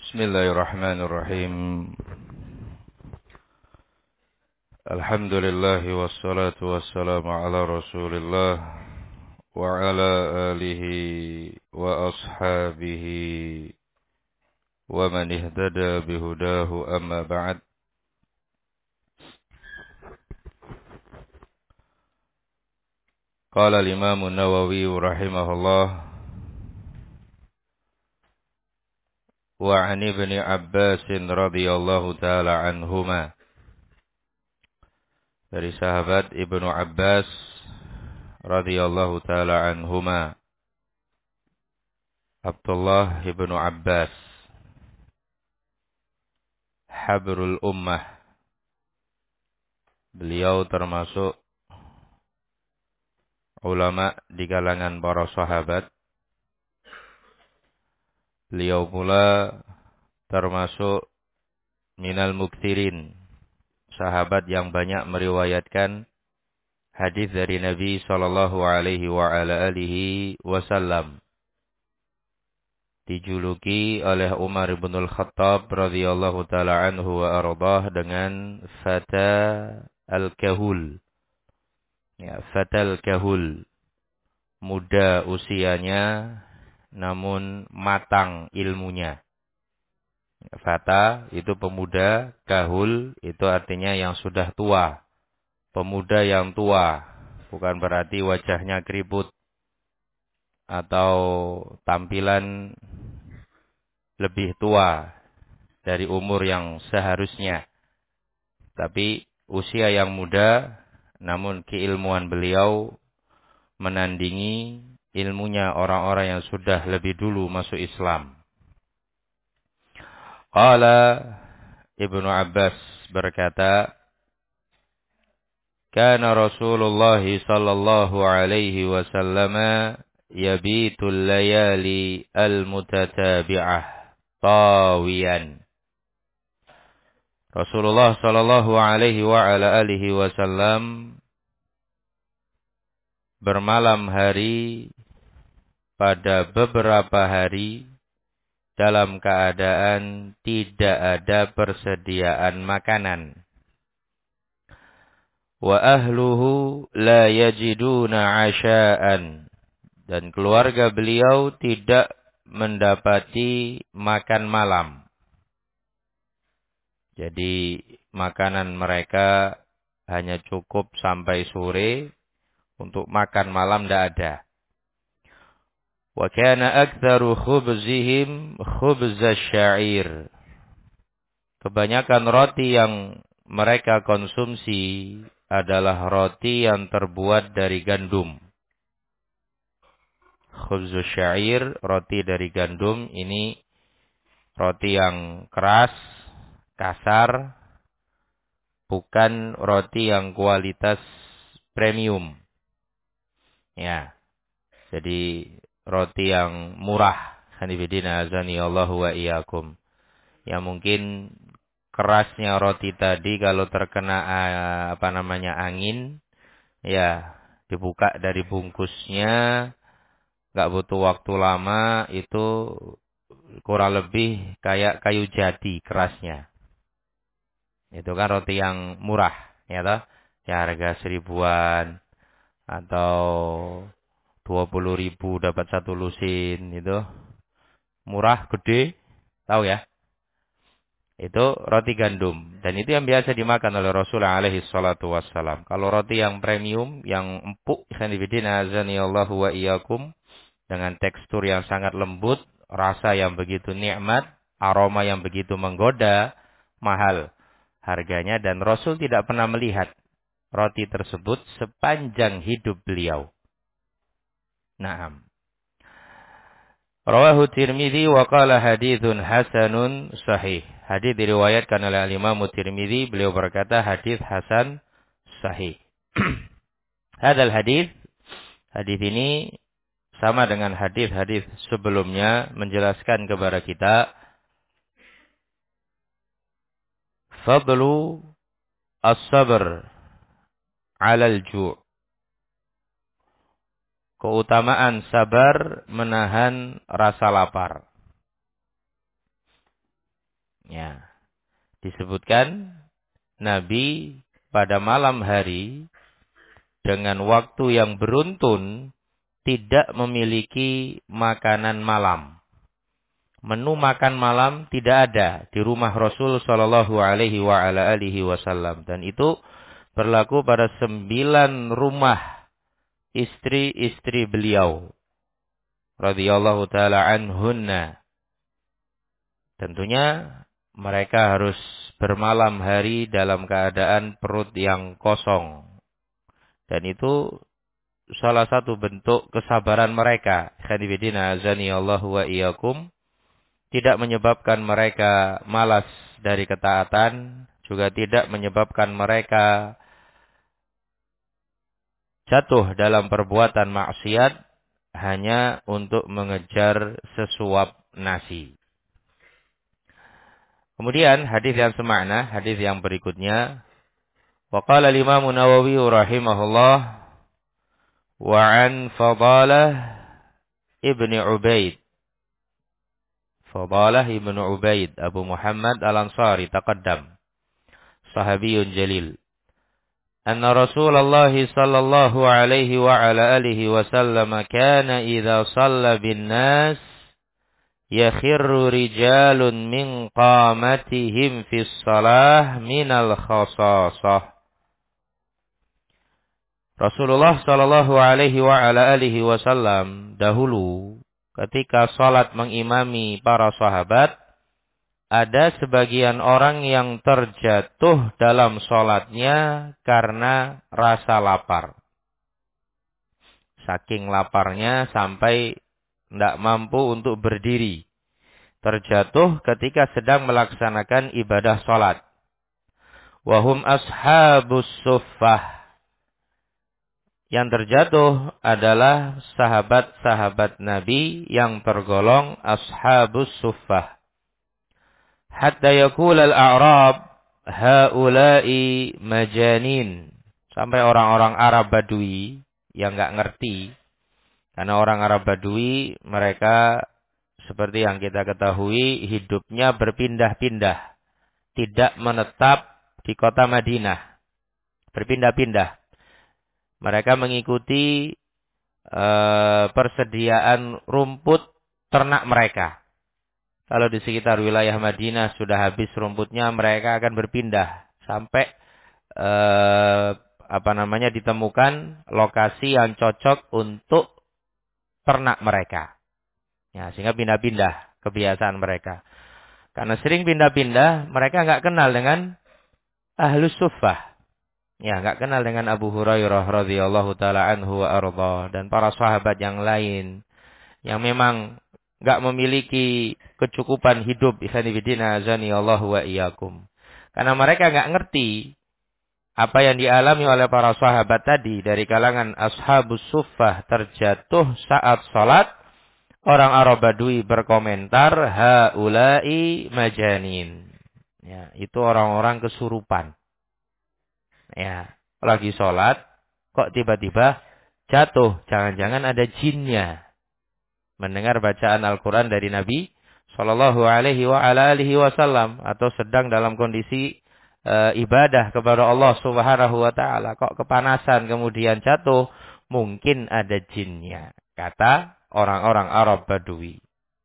Bismillahirrahmanirrahim. Alhamdulillah wassalatu wassalamu ala Rasulillah wa ala alihi wa ashabihi wa man ihtada bihudahu amma ba'd. Qala al-Imam an-Nawawi rahimahullah wa 'an Ibni Abbas radhiyallahu ta'ala anhuma. Dari sahabat Ibnu Abbas radhiyallahu ta'ala anhuma, Abdullah Ibnu Abbas, habrul ummah. Beliau termasuk ulama di kalangan para sahabat. Beliau pula termasuk minal muktsirin, sahabat yang banyak meriwayatkan hadis dari Nabi sallallahu alaihi wa ala alihi wasallam. Dijuluki oleh Umar bin Al-Khattab radhiyallahu taala anhu wa ardhah dengan Fata al-Kahul. Ya, Fatal Kahul. Muda usianya namun matang ilmunya. Fata itu pemuda, kahul itu artinya yang sudah tua. Pemuda yang tua, bukan berarti wajahnya keriput atau tampilan lebih tua dari umur yang seharusnya. Tapi usia yang muda, namun keilmuan beliau menandingi ilmunya orang-orang yang sudah lebih dulu masuk Islam. Qala Ibnu Abbas berkata, kana Rasulullah sallallahu alaihi wasallam yabitul layali al-mutatabi'ah tawiyan. Rasulullah sallallahu alaihi wa ala alihi wasallam bermalam hari pada beberapa hari dalam keadaan tidak ada persediaan makanan. Wa ahluhu la yajiduna asya'an. Dan keluarga beliau tidak mendapati makan malam. Jadi makanan mereka hanya cukup sampai sore, untuk makan malam tidak ada. Wa kana aktsaru khubzihim khubzasy sya'ir. Kebanyakan roti yang mereka konsumsi adalah roti yang terbuat dari gandum. Khubzasy sya'ir, roti dari gandum, ini roti yang keras, kasar, bukan roti yang kualitas premium. Ya. Jadi roti yang murah. Hanifidina azani Allahu wa iyyakum. Ya mungkin kerasnya roti tadi kalau terkena angin, ya dibuka dari bungkusnya, enggak butuh waktu lama, itu kurang lebih kayak kayu jati kerasnya. Itu kan roti yang murah, ya toh? Ya harga 1.000-an atau 20.000 dapat 1 lusin, itu murah, gede, tahu ya? Itu roti gandum, dan itu yang biasa dimakan oleh Rasulullah alaihi salatu wassalam. Kalau roti yang premium, yang empuk, khanifidina azanillahu wa iyyakum, dengan tekstur yang sangat lembut, rasa yang begitu nikmat, aroma yang begitu menggoda, mahal harganya, dan Rasul tidak pernah melihat roti tersebut sepanjang hidup beliau. Naam. Rawahu Tirmidzi wa qala haditsun hasanun sahih. Hadis diriwayatkan oleh Imam Tirmidzi, beliau berkata hadis hasan sahih. Hadal hadis ini sama dengan hadis-hadis sebelumnya, menjelaskan kepada kita fadlu as-sabr 'alal ju'. Keutamaan sabar menahan rasa lapar. Disebutkan Nabi pada malam hari dengan waktu yang beruntun tidak memiliki makanan malam. Menu makan malam tidak ada di rumah Rasul sallallahu alaihi wa ala alihi wasallam, dan itu berlaku pada 9 rumah istri-istri beliau radhiyallahu taala anhunna. Tentunya mereka harus bermalam hari dalam keadaan perut yang kosong. Dan itu salah satu bentuk kesabaran mereka. Khadibidina azani Allah wa iyyakum. Tidak menyebabkan mereka malas dari ketaatan. Juga tidak menyebabkan mereka jatuh dalam perbuatan maksiat hanya untuk mengejar sesuap nasi. Kemudian hadis yang semakna, hadis yang berikutnya, wa qala al-Imam Nawawi rahimahullah wa an Fadalah ibni Ubaid. Fadalah ibni Ubaid Abu Muhammad Al-Ansari taqaddam, sahabiyun jalil. Anna Rasulullah sallallahu alaihi wa ala alihi wasallam kana idza shalla bin nas yakhirru rijalun min qamatihim fis salah minal khasasah. Rasulullah sallallahu alaihi wa ala alihi wasallam dahulu ketika salat mengimami para sahabat, ada sebagian orang yang terjatuh dalam salatnya karena rasa lapar. Saking laparnya sampai tidak mampu untuk berdiri. Terjatuh ketika sedang melaksanakan ibadah salat. Wahum ashabus suffah. Yang terjatuh adalah sahabat-sahabat Nabi yang tergolong ashabus suffah. Hatta yakul al-a'rab haula'i majanin. Sampai orang-orang Arab Badui yang enggak ngerti. Karena orang Arab Badui mereka seperti yang kita ketahui hidupnya berpindah-pindah. Tidak menetap di kota Madinah. Berpindah-pindah. Mereka mengikuti persediaan rumput ternak mereka. Kalau di sekitar wilayah Madinah sudah habis rumputnya, mereka akan berpindah sampai ditemukan lokasi yang cocok untuk ternak mereka. Ya, sehingga pindah-pindah kebiasaan mereka. Karena sering pindah-pindah, mereka enggak kenal dengan ahlus suffah. Ya, enggak kenal dengan Abu Hurairah radhiyallahu taala anhu wa arda dan para sahabat yang lain yang memang enggak memiliki kecukupan hidup. Ikhwanifidina azani Allah wa iyyakum. Karena mereka enggak ngerti apa yang dialami oleh para sahabat tadi dari kalangan ashabus suffah terjatuh saat salat. Orang Arab Badui berkomentar haula'i majanin. Ya, itu orang-orang kesurupan. Ya, lagi sholat, kok tiba-tiba jatuh. Jangan-jangan ada jinnya. Mendengar bacaan Al-Quran dari Nabi Sallallahu alaihi wa ala alihi wasallam. Atau sedang dalam kondisi ibadah kepada Allah Subhanahu wa ta'ala. Kok kepanasan kemudian jatuh. Mungkin ada jinnya. Kata orang-orang Arab Badui.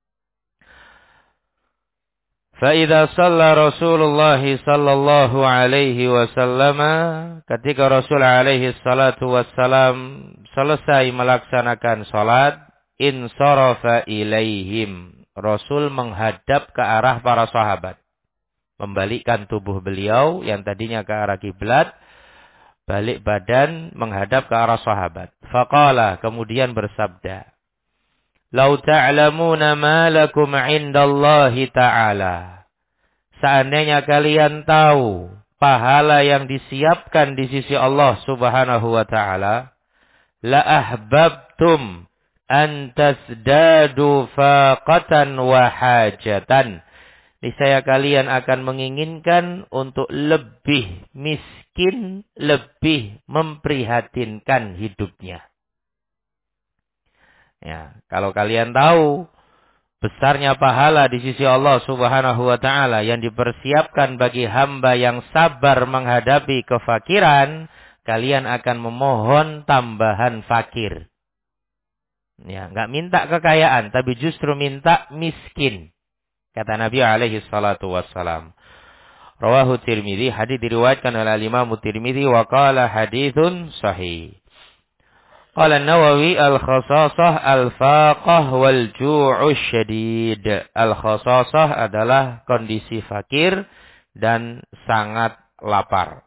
فَإِذَا صَلَّى رَسُولُ اللَّهِ صَلَّى اللَّهُ عَلَيْهِ وَسَلَّمَ ketika Rasul alaihi salatu wassalam selesai melaksanakan salat, insarafa ilaihim. Rasul menghadap ke arah para sahabat. Membalikkan tubuh beliau yang tadinya ke arah kiblat, balik badan menghadap ke arah sahabat. Faqala, kemudian bersabda, "Lau ta'lamuna ma lakum 'indallahi ta'ala." Seandainya kalian tahu pahala yang disiapkan di sisi Allah Subhanahu wa ta'ala, la ahbabtum an tasdadu faqatan wa hajatan. Niscaya kalian akan menginginkan untuk lebih miskin, lebih memprihatinkan hidupnya. Ya, kalau kalian tahu besarnya pahala di sisi Allah Subhanahu wa taala yang dipersiapkan bagi hamba yang sabar menghadapi kefakiran, kalian akan memohon tambahan fakir. Ya, enggak minta kekayaan, tapi justru minta miskin. Kata Nabi alaihi salatu wassalam. Rawahu Tirmidzi, hadis diriwayatkan oleh Imam Tirmidzi wa qala haditsun sahih. Qala An-Nawawi al-khasasah al-faqah wal ju'u syadid. Al-khasasah adalah kondisi fakir dan sangat lapar.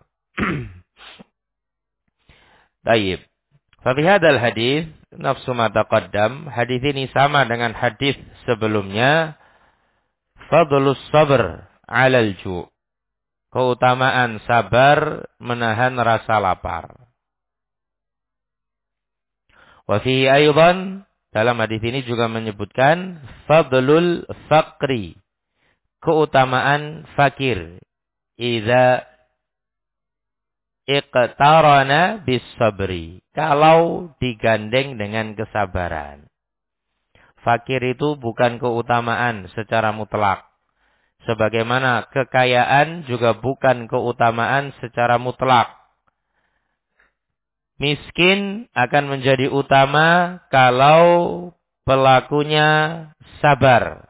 Baik. Fa fi hadzal hadis nafsu ma taqaddam, hadis ini sama dengan hadis sebelumnya. Fadlus sabr 'alal ju'. Keutamaan sabar menahan rasa lapar. Wa fihi aidan, dalam hadis ini juga menyebutkan fadlul faqri, keutamaan fakir. Idza iqtarana bis sabri, kalau digandeng dengan kesabaran. Fakir itu bukan keutamaan secara mutlak. Sebagaimana kekayaan juga bukan keutamaan secara mutlak. Miskin akan menjadi utama kalau pelakunya sabar.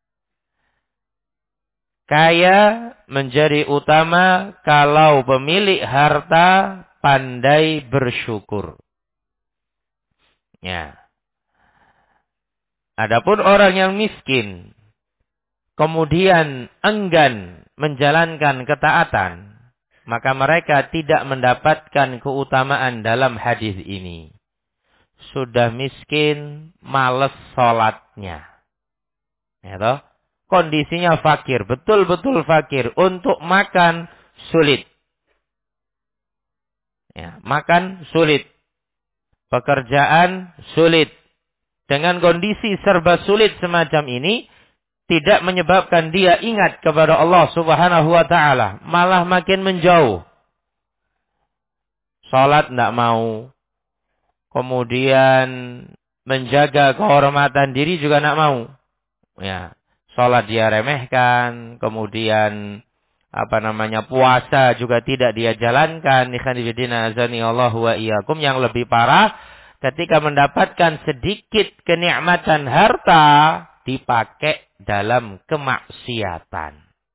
Kaya menjadi utama kalau pemilik harta pandai bersyukur. Ya. Adapun orang yang miskin, kemudian enggan menjalankan ketaatan, maka mereka tidak mendapatkan keutamaan dalam hadis ini. Sudah miskin, malas sholatnya. Ya toh? Kondisinya fakir, betul-betul fakir. Untuk makan, sulit. Ya, makan, sulit. Pekerjaan, sulit. Dengan kondisi serba sulit semacam ini, tidak menyebabkan dia ingat kepada Allah Subhanahu wa ta'ala. Malah makin menjauh. Salat tidak mau. Kemudian menjaga kehormatan diri juga tidak mau. Ya, salat dia remehkan. Kemudian puasa juga tidak dia jalankan. Ikhwanifidina azani Allah wa iyyakum. Yang lebih parah, ketika mendapatkan sedikit kenikmatan harta, dipakai dalam kemaksiatan.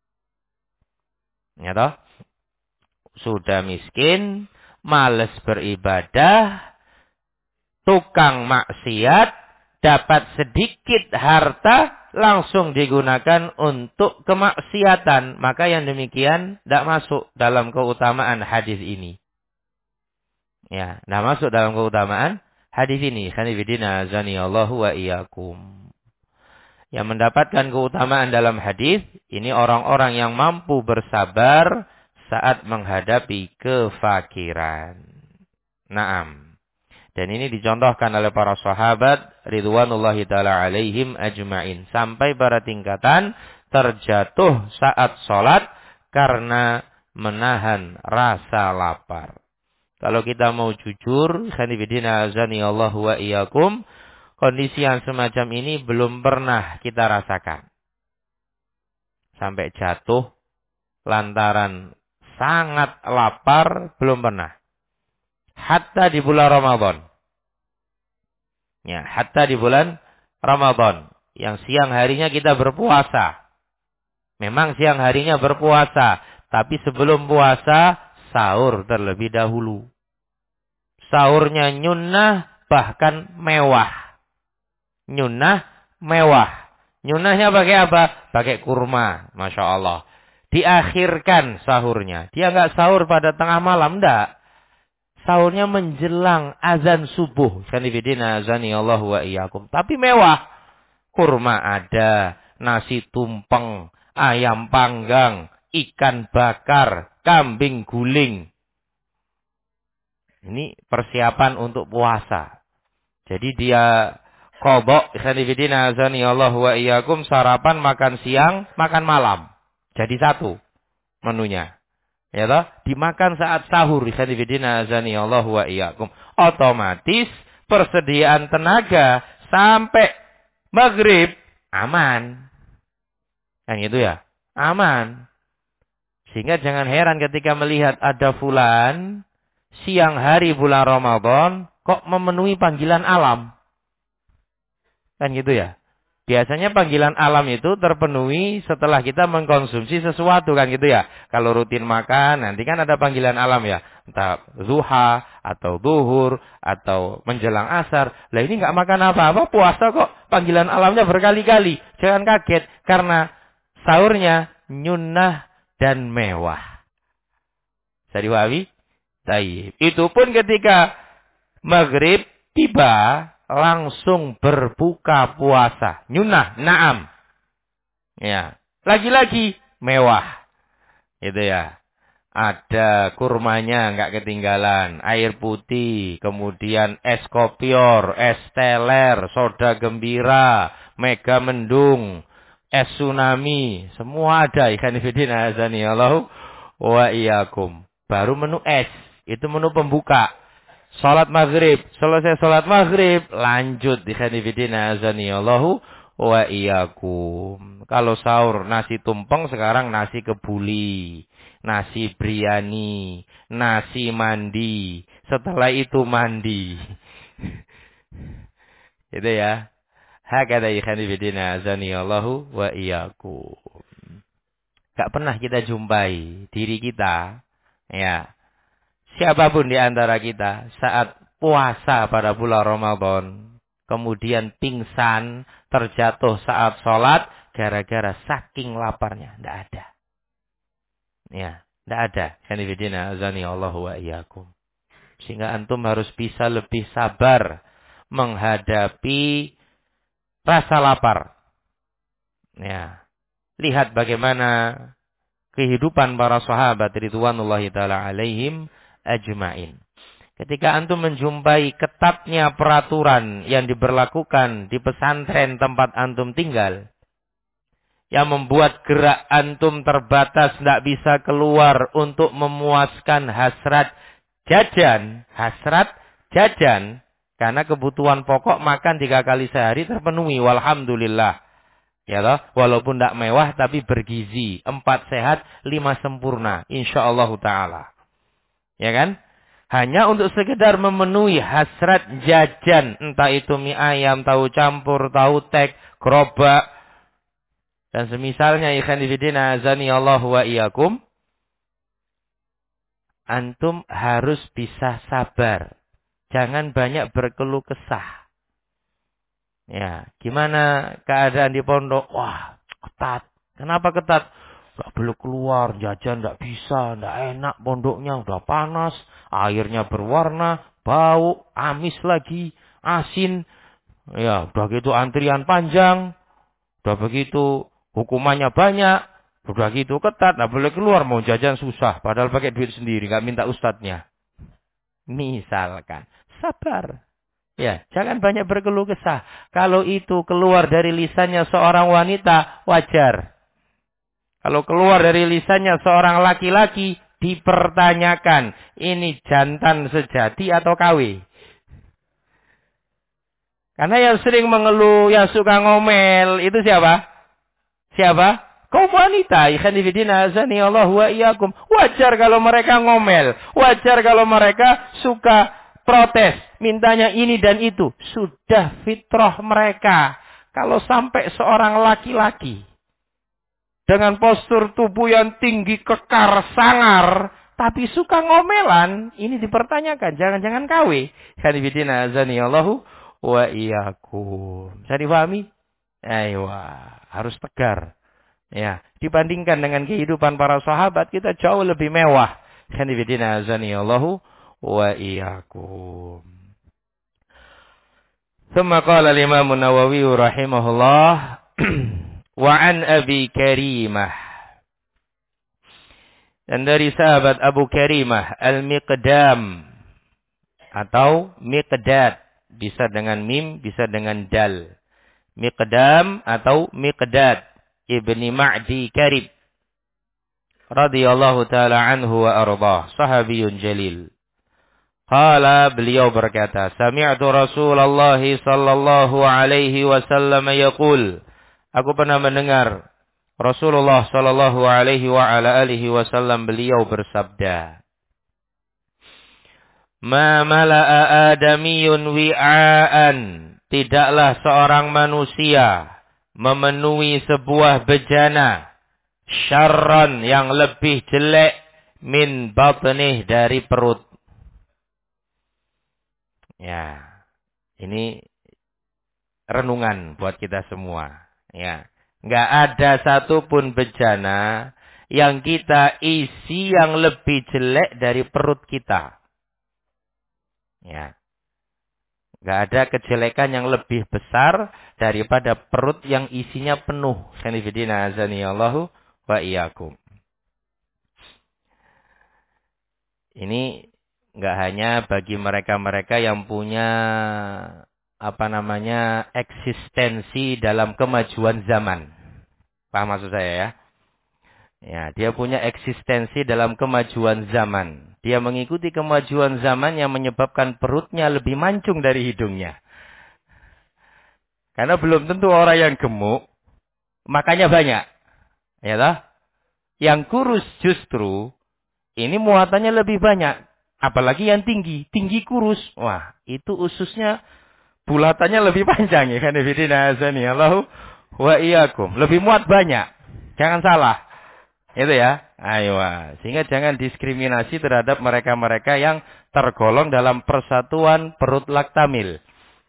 Ya toh? Sudah miskin, malas beribadah, tukang maksiat, dapat sedikit harta, langsung digunakan untuk kemaksiatan. Maka yang demikian tidak masuk dalam keutamaan hadis ini. Ya, tidak masuk dalam keutamaan hadis ini. Khanifidina azani Allahu wa iyyakum. Yang mendapatkan keutamaan dalam hadis ini orang-orang yang mampu bersabar saat menghadapi kefakiran. Naam. Dan ini dicontohkan oleh para sahabat ridwanullahi taala alaihim ajmain, sampai pada tingkatan terjatuh saat sholat karena menahan rasa lapar. Kalau kita mau jujur, khanifidina azani Allahu wa iyyakum, kondisi yang semacam ini belum pernah kita rasakan. Sampai jatuh lantaran sangat lapar, belum pernah. Hatta di bulan Ramadan. Ya, hatta di bulan Ramadan. Yang siang harinya kita berpuasa. Memang siang harinya berpuasa. Tapi sebelum puasa, sahur terlebih dahulu. Sahurnya nyunnah, bahkan mewah. Nyunnah mewah. Nyunnahnya pakai apa? Pakai kurma. Masya Allah. Diakhirkan sahurnya. Dia nggak sahur pada tengah malam. Enggak. Sahurnya menjelang azan subuh. Sanifidina azani Allah wa iyyakum. Tapi mewah. Kurma ada. Nasi tumpeng. Ayam panggang. Ikan bakar. Kambing guling. Ini persiapan untuk puasa. Jadi dia qadha, khanifidina azani Allah wa iyyakum, sarapan, makan siang, makan malam. Jadi satu menunya. Ya toh? Dimakan saat sahur, khanifidina azani Allah wa iyyakum. Otomatis persediaan tenaga sampai maghrib aman. Kan gitu ya? Aman. Sehingga jangan heran ketika melihat ada fulan siang hari bulan Ramadan kok memenuhi panggilan alam. Kan gitu ya? Biasanya panggilan alam itu terpenuhi setelah kita mengkonsumsi sesuatu kan gitu ya. Kalau rutin makan nanti kan ada panggilan alam ya. Entah zuha atau zuhur atau menjelang asar. Lah ini nggak makan apa-apa puasa kok. Panggilan alamnya berkali-kali. Jangan kaget karena sahurnya nyunnah dan mewah. Bisa dipahami? Taib. Itu pun ketika maghrib tiba langsung berbuka puasa. Nyunah, na'am. Ya. Lagi-lagi mewah. Itu ya. Ada kurmanya nggak ketinggalan. Air putih. Kemudian es kopior. Es teler. Soda gembira. Mega mendung. Es tsunami. Semua ada. Ikan ifidina azani Allah wa iyyakum. Baru menu es. Itu menu pembuka. Salat maghrib, selesai salat maghrib, lanjut di khanifidina azani Allahu wa iyyakum. Kalau sahur nasi tumpeng, sekarang nasi kebuli, nasi biryani, nasi mandi. Setelah itu mandi. Itu ya. Hakada khanifidina azani Allahu wa iyyakum. Gak pernah kita jumpai diri kita, ya. Siapapun di antara kita saat puasa pada bulan Ramadan, kemudian pingsan, terjatuh saat sholat, gara-gara saking laparnya. Tidak ada. Ya, tidak ada. Kanifidina azani Allah wa iyyakum. Sehingga antum harus bisa lebih sabar menghadapi rasa lapar. Ya. Lihat bagaimana kehidupan para sahabat ridwanullahi taala alaihim ajmain. Ketika antum menjumpai ketatnya peraturan yang diberlakukan di pesantren tempat antum tinggal, yang membuat gerak antum terbatas, tidak bisa keluar untuk memuaskan hasrat jajan, karena kebutuhan pokok makan 3 kali sehari terpenuhi, walhamdulillah. Ya loh, walaupun tidak mewah tapi bergizi, 4 sehat, 5 sempurna, insyaallah taala. Ya kan? Hanya untuk sekedar memenuhi hasrat jajan. Entah itu mie ayam, tahu campur, tahu tek, gerobak. Dan semisalnya ikhwan fillah azani Allah wa iyyakum. Antum harus bisa sabar. Jangan banyak berkeluh kesah. Ya, gimana keadaan di pondok? Wah, ketat. Kenapa ketat? Gak boleh keluar, jajan gak bisa, gak enak pondoknya, udah panas, airnya berwarna, bau, amis lagi, asin. Ya, udah gitu antrian panjang, udah begitu hukumannya banyak, udah gitu ketat, gak boleh keluar, mau jajan susah, padahal pakai duit sendiri, gak minta ustadznya. Misalkan, sabar. Ya, jangan banyak berkeluh kesah. Kalau itu keluar dari lisannya seorang wanita, wajar. Kalau keluar dari lisannya seorang laki-laki, dipertanyakan, ini jantan sejati atau KW? Karena yang sering mengeluh, yang suka ngomel, itu siapa? Siapa? Kaum wanita. Ikhwanifidina azani Allah wa iyyakum. Wajar kalau mereka ngomel. Wajar kalau mereka suka protes. Mintanya ini dan itu. Sudah fitrah mereka. Kalau sampai seorang laki-laki dengan postur tubuh yang tinggi, kekar, sangar, tapi suka ngomelan, ini dipertanyakan. Jangan-jangan KW. Khanifidina azani Allahu wa iyyakum. Bisa dipahami? Aywa, harus tegar. Ya, dibandingkan dengan kehidupan para sahabat, kita jauh lebih mewah. Khanifidina azani Allahu wa iyyakum. Thumma qala al-Imam an-Nawawi rahimahullah wa an Abi Karimah, dan dari sahabat Abu Karimah Al-Miqdam atau Miqdad, bisa dengan mim, bisa dengan dal. Miqdam atau Miqdad ibni Ma'di Karib radhiyallahu taala anhu wa ardah, sahabiyun jalil. Qala, beliau berkata, sami'tu Rasulullah sallallahu alaihi wasallam yaqul, Aku pernah mendengar Rasulullah sallallahu alaihi wa ala alihi wasallam beliau bersabda, "Ma mala'a adamiyun wi'aan." Tidaklah seorang manusia memenuhi sebuah bejana syarran yang lebih jelek min batnih dari perut. Ya, ini renungan buat kita semua. Ya, nggak ada satupun bejana yang kita isi yang lebih jelek dari perut kita. Ya, nggak ada kejelekan yang lebih besar daripada perut yang isinya penuh. Sanifidina azaniyallahu wa iyyakum. Ini nggak hanya bagi mereka-mereka yang punya eksistensi dalam kemajuan zaman. Paham maksud saya ya? Ya, dia punya eksistensi dalam kemajuan zaman. Dia mengikuti kemajuan zaman yang menyebabkan perutnya lebih mancung dari hidungnya. Karena belum tentu orang yang gemuk makannya banyak. Ya toh? Yang kurus justru ini muatannya lebih banyak. Apalagi yang tinggi. Tinggi kurus. Wah, itu ususnya bulatannya lebih panjang ya kan. Allahu wa iyyakum. Lebih muat banyak. Jangan salah. Itu ya. Ayo. Sehingga jangan diskriminasi terhadap mereka-mereka yang tergolong dalam persatuan perut laktamil.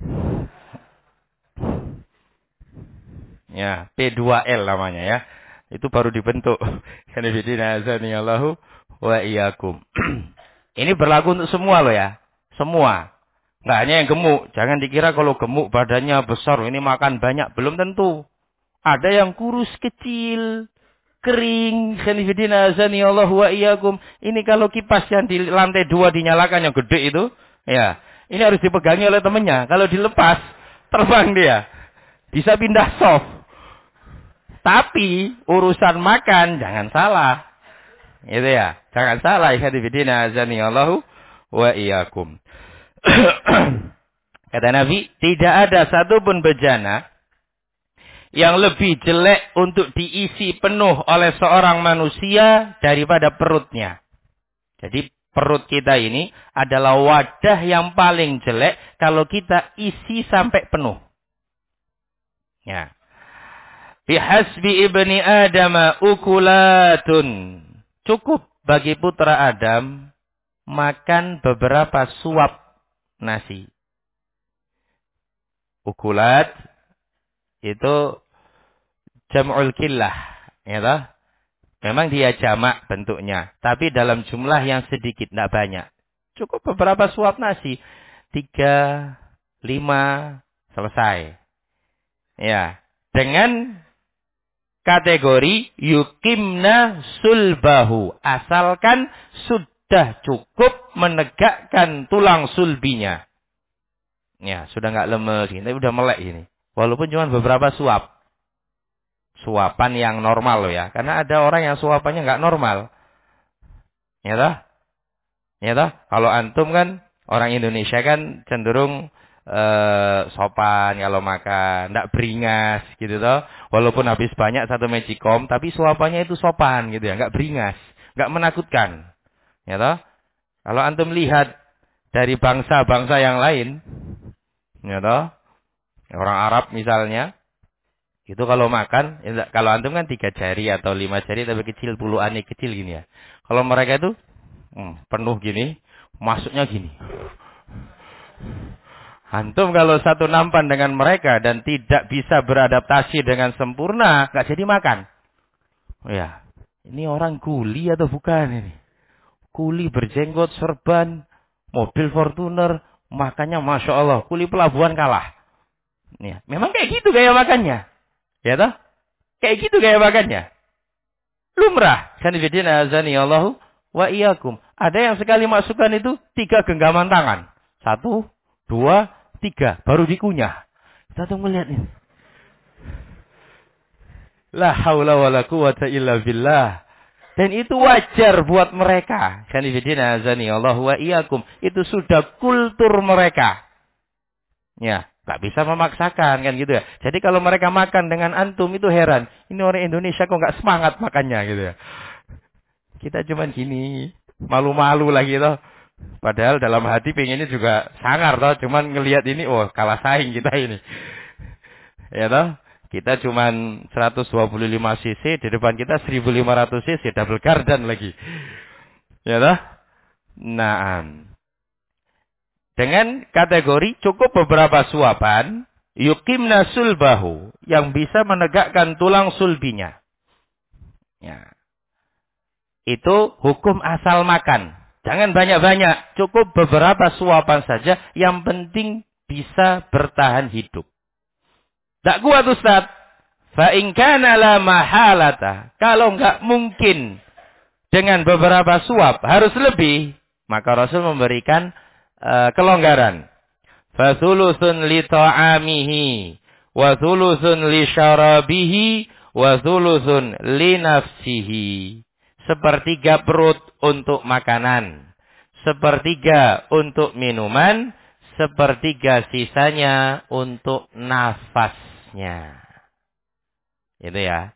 Ya, P2L namanya ya. Itu baru dibentuk. Allahu wa iyyakum. Ini berlaku untuk semua loh ya. Semua. Nggak hanya yang gemuk. Jangan dikira kalau gemuk badannya besar. Ini makan banyak. Belum tentu. Ada yang kurus kecil. Kering. Allahu wa iyyakum. Ini kalau kipas yang di lantai 2 dinyalakan yang gede itu. Ya. Ini harus dipegangi oleh temannya. Kalau dilepas. Terbang dia. Bisa pindah soft. Tapi urusan makan jangan salah. Itu ya. Jangan salah. Allahu wa iyyakum. Kata Nabi, tidak ada satupun bejana yang lebih jelek untuk diisi penuh oleh seorang manusia daripada perutnya. Jadi perut kita ini adalah wadah yang paling jelek kalau kita isi sampai penuh. Ya. Bihasbi ibni Adam ukulatun. Cukup bagi putra Adam makan beberapa suap nasi. Ukulat itu jam'ul killah, ya toh? Memang dia jamak bentuknya, tapi dalam jumlah yang sedikit, tidak banyak. Cukup beberapa suap nasi, 3, 5, selesai. Ya, dengan kategori yukimna sulbahu, asalkan sudah cukup menegakkan tulang sulbinya. Ya, sudah nggak lemes, tapi udah melek ini. Walaupun cuma beberapa suap. Suapan yang normal loh ya. Karena ada orang yang suapannya nggak normal. Ya toh? Ya toh? Kalau antum kan, orang Indonesia kan cenderung sopan kalau makan. Nggak beringas gitu toh. Walaupun habis banyak satu magicom, tapi suapannya itu sopan gitu ya. Nggak beringas. Nggak menakutkan. Ya toh? Kalau antum lihat dari bangsa-bangsa yang lain, ya toh, orang Arab misalnya, itu kalau makan, kalau antum kan 3 jari atau 5 jari tapi kecil, puluhannya kecil gini ya. Kalau mereka itu penuh gini, masuknya gini. Antum kalau satu nampan dengan mereka dan tidak bisa beradaptasi dengan sempurna, nggak jadi makan. Oh ya, ini orang kuli atau bukan ini? Kuli berjenggot, serban, mobil Fortuner, makannya Masya Allah. Kuli pelabuhan kalah. Ya, memang kayak gitu gaya makannya. Ya toh? Kayak gitu gaya makannya. Lumrah. Sanifidina azaniyallahu wa iyyakum. Ada yang sekali masukkan itu 3 genggaman tangan. 1, 2, 3. Baru dikunyah. Kita tuh melihat ini. La haula wa la quwata illa billah. Dan itu wajar buat mereka. Sanifidina azaniyallahu wa iyyakum. Itu sudah kultur mereka. Ya. Nggak bisa memaksakan kan gitu ya. Jadi kalau mereka makan dengan antum itu heran. Ini orang Indonesia kok nggak semangat makannya gitu ya. Kita cuman gini. Malu-malu lagi toh. Padahal dalam hati pengennya juga sangar toh. Cuman ngelihat ini, oh kalah saing kita ini. Ya toh. Kita cuman 125 cc. Di depan kita 1500 cc. Double garden lagi. Ya toh. Nah. Dengan kategori cukup beberapa suapan, yukimna sulbahu, yang bisa menegakkan tulang sulbinya. Ya. Itu hukum asal makan. Jangan banyak-banyak, cukup beberapa suapan saja, yang penting bisa bertahan hidup. Tak kuat Ustaz. Fa in kana la mahalata. Kalau enggak mungkin dengan beberapa suap harus lebih, maka Rasul memberikan kelonggaran. Fathulusun li ta'amihi wa thulusun li syarabihi wa thulusun li nafsihi. Sepertiga perut untuk makanan, sepertiga untuk minuman, sepertiga sisanya untuk nafasnya. Itu ya.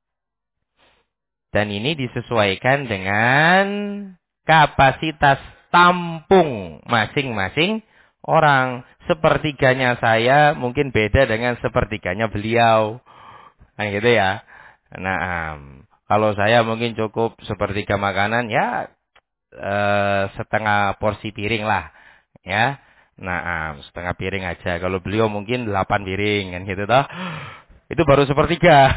Dan ini disesuaikan dengan kapasitas tampung masing-masing orang. Sepertiganya saya mungkin beda dengan sepertiganya beliau. Nah gitu ya. Nah, kalau saya mungkin cukup sepertiga makanan ya setengah porsi piring lah. Ya. Nah, setengah piring aja. Kalau beliau mungkin 8 piring kan gitu toh. Itu baru sepertiga.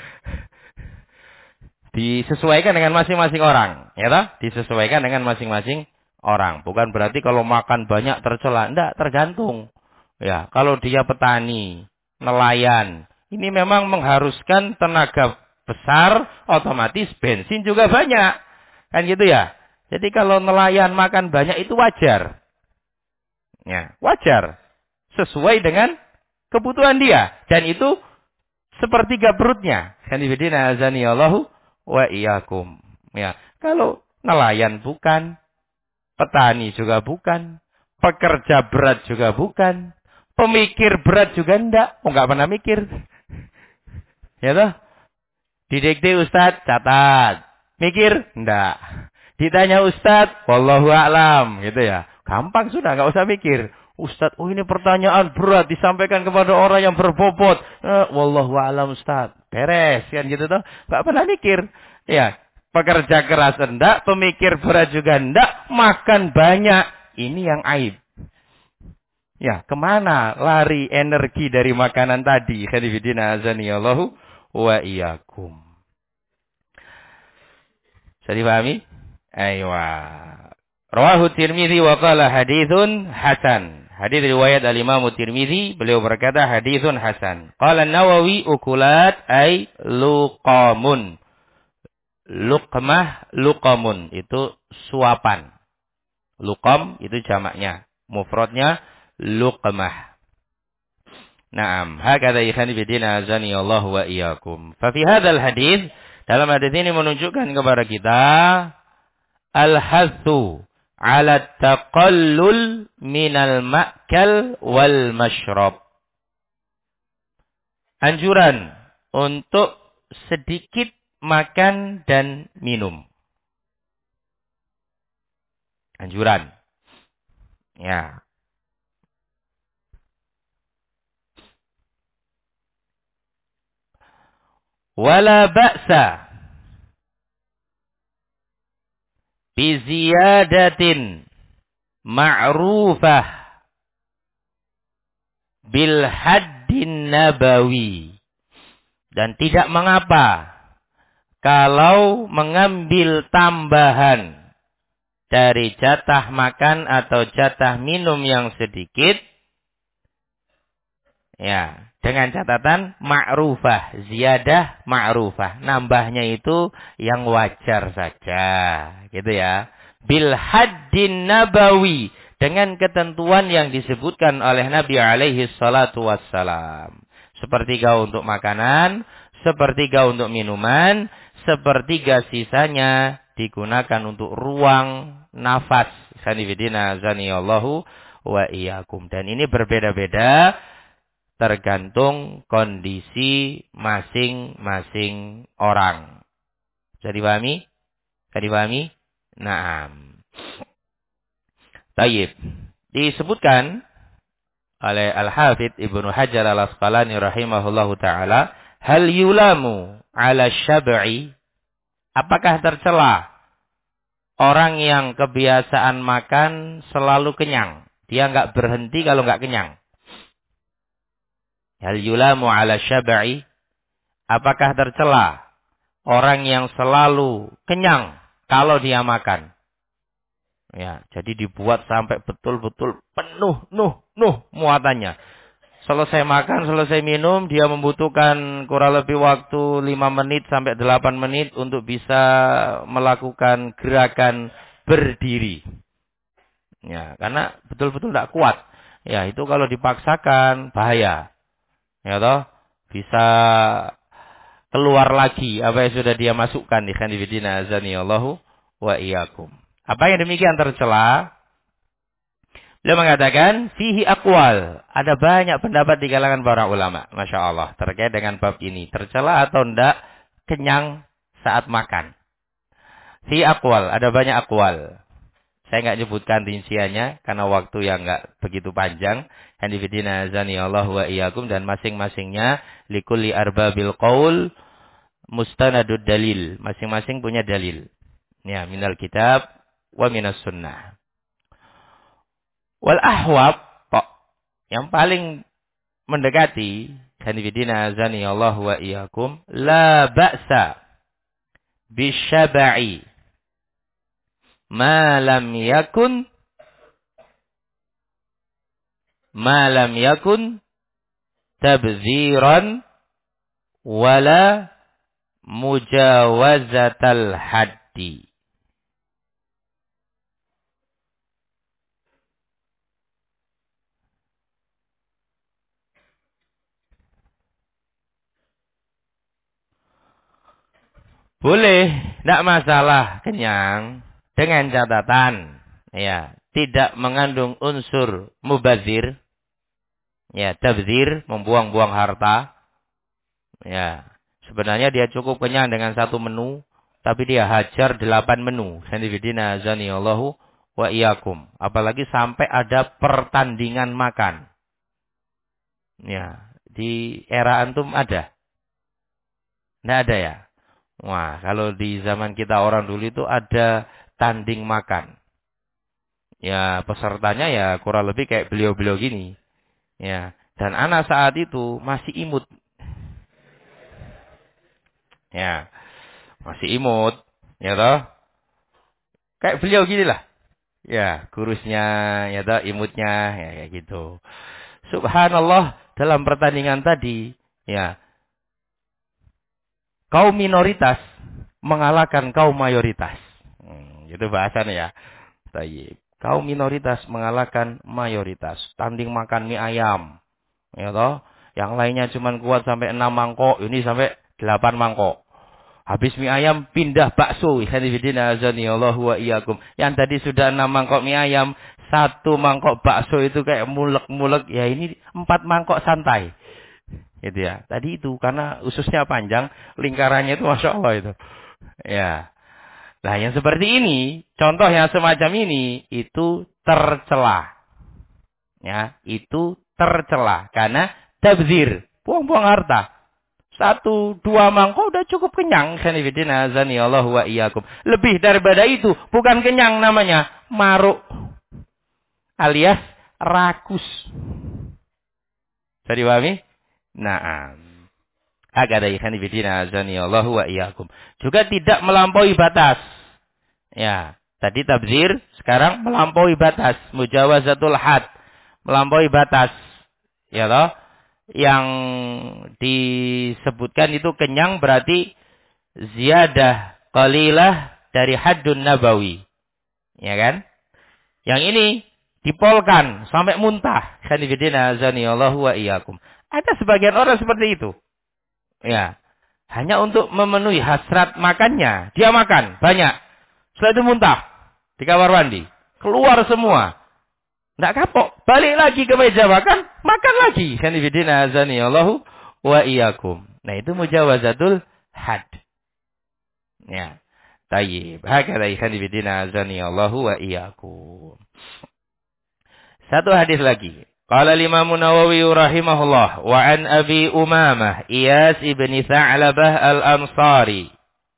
Disesuaikan dengan masing-masing orang, ya toh? Disesuaikan dengan masing-masing orang. Bukan berarti kalau makan banyak tercela, enggak, tergantung. Ya, kalau dia petani, nelayan, ini memang mengharuskan tenaga besar, otomatis bensin juga banyak. Kan gitu ya? Jadi kalau nelayan makan banyak itu wajar. Ya, wajar. Sesuai dengan kebutuhan dia, dan itu sepertiga perutnya. Kanibidina azani Allahu wa iyyakum. Ya, kalau nelayan bukan, petani juga bukan, pekerja berat juga bukan, pemikir berat juga enggak. Oh, enggak pernah mikir. Ya toh? Didikte Ustaz, catat. Mikir? Enggak. Ditanya Ustaz, wallahu a'lam, gitu ya. Gampang sudah, enggak usah mikir. Ustaz, oh ini pertanyaan berat disampaikan kepada orang yang berbobot. Wallahu a'lam Ustaz. Beres kan gitu toh. Enggak pernah mikir. Ya, pekerja keras enggak, pemikir berat juga enggak, makan banyak. Ini yang aib. Ya, kemana lari energi dari makanan tadi? Khadifidina azani Allahu wa iyyakum. Bisa dipahami? Aywa. Rawahu Tirmidzi wa qala haditsun hasan. Hadis riwayat al-Imam Tirmidzi, beliau berkata haditsun hasan. Qala An-Nawawi ukulat ay luqamun. Luqmah, luqamun itu suapan. Luqam itu jamaknya. Mufradnya luqmah. Naam, hakadha ikhani bidina azani Allah wa iyyakum. Fa fi hadzal hadis, dalam hadis ini menunjukkan kepada kita al-hathu ala taqallul minal ma'kal wal mashrab. Anjuran untuk sedikit makan dan minum. Anjuran. Ya. Wala ba'sa bi ziyadatin ma'rufah bil haddin nabawi. Dan tidak mengapa kalau mengambil tambahan dari jatah makan atau jatah minum yang sedikit, ya, dengan catatan ma'rufah, ziyadah ma'rufah. Nambahnya itu yang wajar saja, gitu ya. Bil haddin nabawi, dengan ketentuan yang disebutkan oleh Nabi alaihi salatu wassalam. Sepertiga untuk makanan, sepertiga untuk minuman, sepertiga sisanya digunakan untuk ruang nafas. Sanifidina zaniyallahu wa iyyakum. Dan ini berbeda-beda tergantung kondisi masing-masing orang. Bisa dipahami? Bisa dipahami? Naam. Tayyib. Disebutkan oleh Al-Hafidz Ibnu Hajar Al-Asqalani rahimahullahu taala, hal yulamu ala syab'i? Apakah tercela orang yang kebiasaan makan selalu kenyang? Dia enggak berhenti kalau enggak kenyang. Hal yulamu ala syab'i? Apakah tercela orang yang selalu kenyang kalau dia makan? Ya, jadi dibuat sampai betul-betul penuh muatannya. Selesai makan, selesai minum, dia membutuhkan kurang lebih waktu 5 menit sampai 8 menit untuk bisa melakukan gerakan berdiri. Ya, karena betul-betul tidak kuat. Ya, itu kalau dipaksakan bahaya. Ya toh, bisa keluar lagi apa yang sudah dia masukkan di khanifidina azanillahu wa iyyakum. Apa yang demikian tercela? Beliau mengatakan, fihi aqwal. Ada banyak pendapat di kalangan para ulama. Masya Allah. Terkait dengan bab ini. Tercela atau tidak kenyang saat makan. Fihi aqwal. Ada banyak aqwal. Saya nggak nyebutkan rinciannya. Karena waktu yang nggak begitu panjang. Handifidina azani Allah wa iyyakum. Dan masing-masingnya. Likulli arbabil qaul. Mustanadud dalil. Masing-masing punya dalil. Ya, minal kitab. Wa minas sunnah. Wal ahwab, yang paling mendekati, hanifidina azani Allah wa iyyakum, la ba'sa bisyaba'i ma lam yakun tabdziran wala mujawazatal haddi. Boleh, tidak masalah kenyang dengan catatan, ya, tidak mengandung unsur mubazir, ya, tabzir, membuang-buang harta, ya. Sebenarnya dia cukup kenyang dengan satu menu, tapi dia hajar 8 menu. Sanifidina azani Allahu wa iyyakum. Apalagi sampai ada pertandingan makan. Ya, di era antum ada? Tidak ada ya? Wah, kalau di zaman kita orang dulu itu ada tanding makan. Ya, pesertanya ya kurang lebih kayak beliau-beliau gini. Ya, dan anak saat itu masih imut. Ya, masih imut. Ya toh? Kayak beliau gini lah. Ya, kurusnya, ya toh, imutnya, ya kayak gitu. Subhanallah, dalam pertandingan tadi, ya, kaum minoritas mengalahkan kaum mayoritas. Itu bahasanya ya. Tayyib. Kaum minoritas mengalahkan mayoritas. Tanding makan mie ayam. Ya toh? Yang lainnya cuma kuat sampai 6 mangkok. Ini sampai 8 mangkok. Habis mie ayam pindah bakso. Yang tadi sudah 6 mangkok mie ayam. 1 mangkok bakso itu kayak mulek-mulek. Ya ini 4 mangkok santai. Gitu ya. Tadi itu karena ususnya panjang, lingkarannya itu Masya Allah itu. Ya. Nah, yang seperti ini, contoh yang semacam ini itu tercela. Ya, itu tercela karena tabzir, buang-buang harta. 1, 2 mangkok udah cukup kenyang. Sanifidina azani Allah wa iyyakum. Lebih daripada itu, bukan kenyang namanya, maruk alias rakus. Bisa dipahami? Nah, agar ikhwan fillah azani Allah wa iyyakum. Juga tidak melampaui batas. Ya, tadi tabzir, sekarang melampaui batas, mujawazatul had, melampaui batas. Ya toh? Yang disebutkan itu kenyang berarti ziyadah qalilah dari haddun nabawi. Ya kan? Yang ini dipolkan sampai muntah. Khanifidina azani Allah wa iyyakum. Ada sebagian orang seperti itu. Ya, hanya untuk memenuhi hasrat makannya. Dia makan banyak. Setelah itu muntah di kamar mandi. Keluar semua. Enggak kapok. Balik lagi ke meja makan lagi. Khanifidina azani Allahu wa iyyakum. Nah, itu mujawazatul had. Ya. Tayyib. Hakadha khanifidina azani Allahu wa iyyakum. Satu hadis lagi. Qala Imam Nawawi rahimahullah wa an Abi Umamah Iyas ibn Tha'labah al-Ansari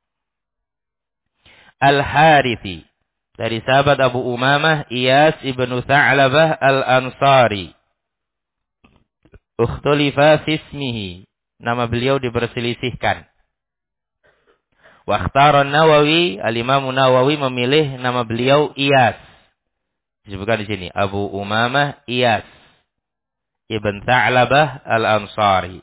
al-Harithi. Dari sahabat Abu Umamah Iyas ibn Tha'labah al-Ansari. Ukhtulifa fismihi. Nama beliau diperselisihkan. Wa ikhtara Nawawi, al-Imam Nawawi memilih nama beliau Iyas. Disebutkan di sini Abu Umamah Iyas ibn Tha'labah al-Ansari.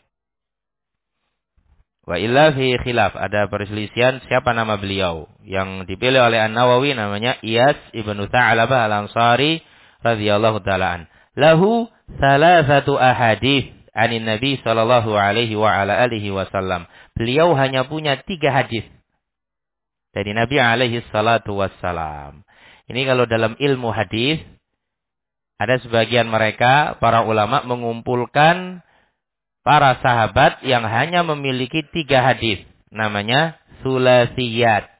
Wa illa fi khilaf, ada perselisihan siapa nama beliau. Yang dipilih oleh An-Nawawi namanya Iyas ibnu Tha'labah al-Ansari radhiyallahu ta'ala an. Lahu salasatu ahadits anin Nabi sallallahu alaihi wa ala alihi wasallam. Beliau hanya punya 3 hadis dari Nabi alaihi salatu wassalam. Ini kalau dalam ilmu hadis ada sebagian mereka para ulama mengumpulkan para sahabat yang hanya memiliki 3 hadis. Namanya sulasiyat.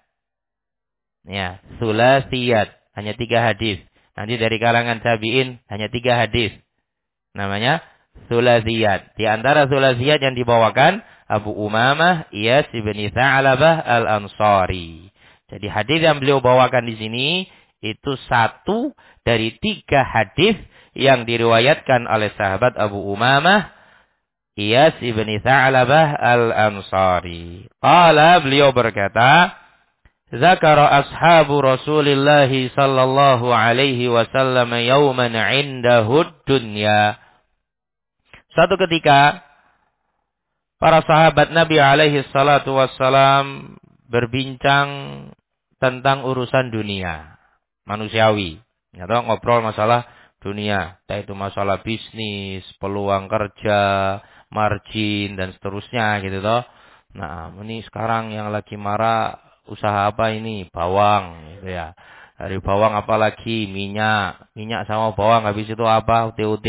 Ya, sulasiyat. Hanya 3 hadis. Nanti dari kalangan tabi'in hanya 3 hadis. Namanya sulasiyat. Di antara sulasiyat yang dibawakan Abu Umamah Iyas ibn Tha'labah al-Ansari. Jadi hadis yang beliau bawakan di sini itu 1 dari 3 hadis yang diriwayatkan oleh sahabat Abu Umamah Iyas ibn Tha'labah al-Ansari. Qala, beliau berkata, Zakara ashabu Rasulillah sallallahu alaihi wasallam yawman indahu dunya. Suatu ketika, para sahabat Nabi alaihi salatu wassalam berbincang tentang urusan dunia. Manusiawi. Atau ngobrol masalah dunia. Yaitu masalah bisnis, peluang kerja, margin dan seterusnya gitu toh. Nah, ini sekarang yang lagi marah usaha apa ini? Bawang gitu ya. Dari bawang apa lagi? Minyak. Minyak sama bawang habis itu apa? TOT.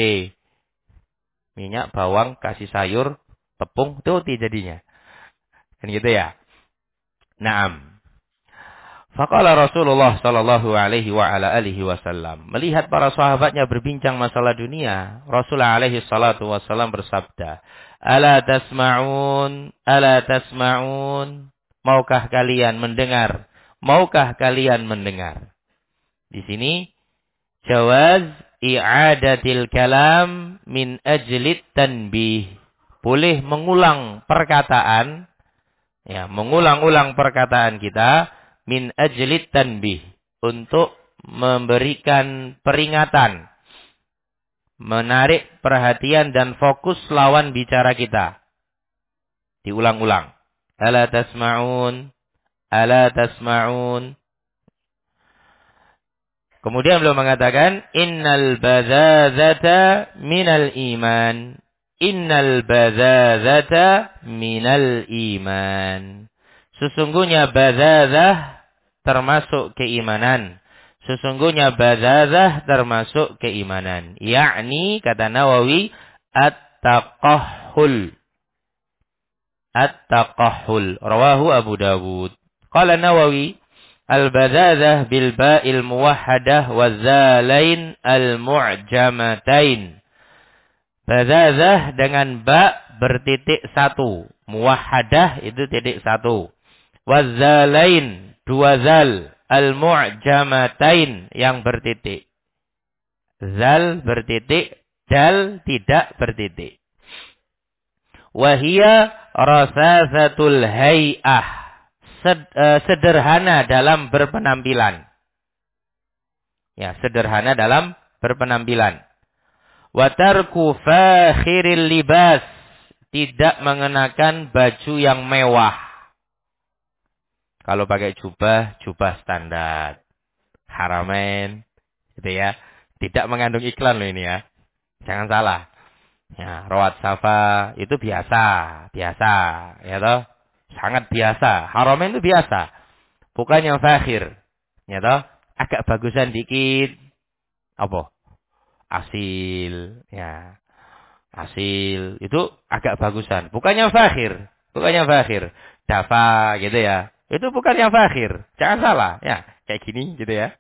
Minyak, bawang, kasih sayur, tepung, TOT jadinya. Kan gitu ya. Naam. Faqala Rasulullah sallallahu alaihi wa ala alihi wasallam. Melihat para sahabatnya berbincang masalah dunia, Rasulullah alaihi salatu wasallam bersabda, "Ala tasma'un? Ala tasma'un? Maukah kalian mendengar? Maukah kalian mendengar?" Di sini jawaz i'adatil kalam min ajlit tanbih. Boleh mengulang perkataan, ya, mengulang-ulang perkataan kita min ajlit tanbih, untuk memberikan peringatan, menarik perhatian dan fokus lawan bicara kita. Diulang-ulang. Ala tasma'un? Ala tasma'un? Kemudian beliau mengatakan, innal bazazata minal iman. Innal bazazata minal iman. Sesungguhnya bazazah termasuk keimanan. Sesungguhnya bazazah termasuk keimanan. Yakni, kata Nawawi, at-taqahhul. At-taqahhul. Rawahu Abu Dawud. Qala Nawawi, al-bazazah bil ba'il muwahhadah wa zalain al-mu'jamatain. Bazazah dengan ba bertitik 1. Muwahhadah itu titik 1. Wa zalain 2 zal. Al-mu'jamatain yang bertitik. Zal bertitik, dal tidak bertitik. Wahia rasasatul hay'ah. Sederhana dalam berpenampilan. Ya, sederhana dalam berpenampilan. Wa tarku fakhiril libas. Tidak mengenakan baju yang mewah. Kalau pakai jubah, jubah standar. Haramain. Gitu ya. Tidak mengandung iklan loh ini ya. Jangan salah. Ya, rawat safa itu biasa. Biasa. Ya toh. Sangat biasa. Haramain itu biasa. Bukan yang fakhir. Ya toh. Agak bagusan dikit. Apa? asil, ya. Asil itu agak bagusan. Bukannya fakhir. Bukannya fakhir. Dafa gitu ya. Itu bukannya fakhir. Jangan salah. Ya, kayak gini gitu ya.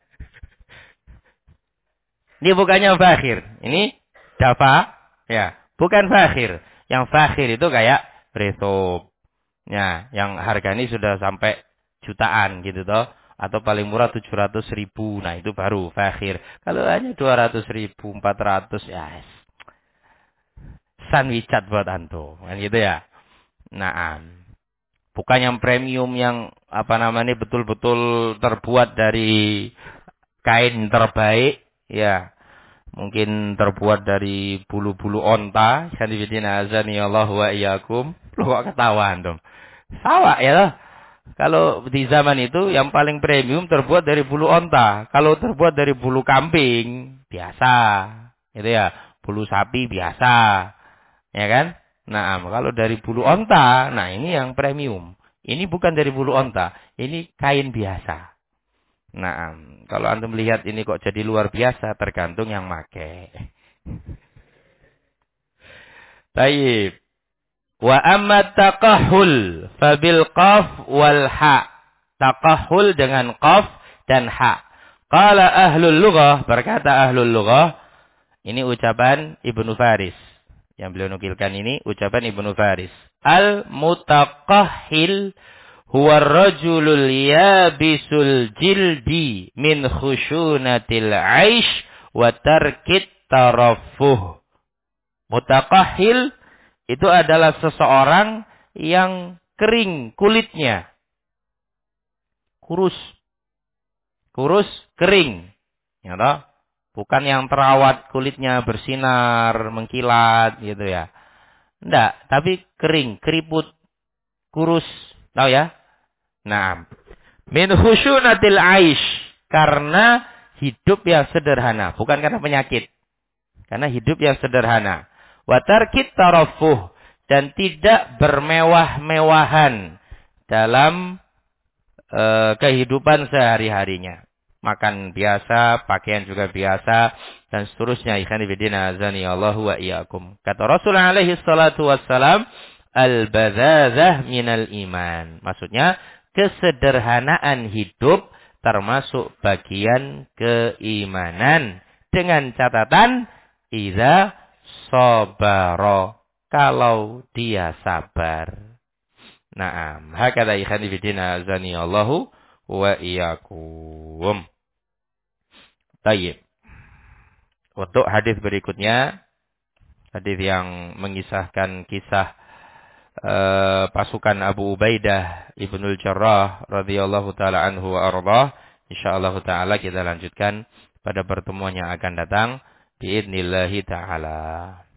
Ini bukannya fakhir. Ini dafa. Ya, bukan fakhir. Yang fakhir itu kayak resob. Ya, yang harganya sudah sampai jutaan gitu toh. Atau paling murah 700.000. Nah, itu baru fakhir. Kalau hanya 200.000, 400, ya sandwichat buat antum. Kan gitu ya. Nah, bukan yang premium yang apa namanya betul-betul terbuat dari kain terbaik, ya. Mungkin terbuat dari bulu-bulu onta. Sanibidina azani Allah wa iyyakum. Lu kok ketawa antum? Sawa ya loh. Kalau di zaman itu yang paling premium terbuat dari bulu onta. Kalau terbuat dari bulu kambing, biasa. Gitu ya. Bulu sapi biasa. Ya kan? Nah, kalau dari bulu onta, nah ini yang premium. Ini bukan dari bulu onta, ini kain biasa. Nah, kalau antum melihat ini kok jadi luar biasa, tergantung yang make. Baik. Wa amma taqahul fabil qaf wal ha. Taqahul dengan qaf dan ha. Qala ahlul lughah, berkata ahlul lughah, ini ucapan Ibnu Faris. Yang beliau nukilkan ini ucapan Ibnu Faris. Al-mutaqahhil huwa rajulul yabisul jildi min khushunatil aish wa tarkit tarafuh. Mutaqahhil itu adalah seseorang yang kering kulitnya. Kurus. Kurus, kering. Ya toh? Bukan yang terawat kulitnya bersinar, mengkilat gitu ya. Enggak, tapi kering, keriput, kurus. Tahu ya? Nah, min khusyunatil aish, karena hidup yang sederhana, bukan karena penyakit. Karena hidup yang sederhana. Wa tarkit tarafuh, dan tidak bermewah-mewahan dalam kehidupan sehari-harinya. Makan biasa, pakaian juga biasa, dan seterusnya. Ikhwan fillah azani Allahu wa iyyakum. Kata Rasul alaihi salatu wassalam, al-badzadzah minal iman. Maksudnya, kesederhanaan hidup termasuk bagian keimanan. Dengan catatan, idza sabara, kalau dia sabar. Naam, hakala ikhwan fillah azani Allahu wa iyyakum. Baik. Untuk hadis berikutnya, hadis yang mengisahkan kisah pasukan Abu Ubaidah Ibnul Jarrah radhiyallahu taala anhu wa ardhah. Insyaallah taala kita lanjutkan pada pertemuan yang akan datang biidznillah taala.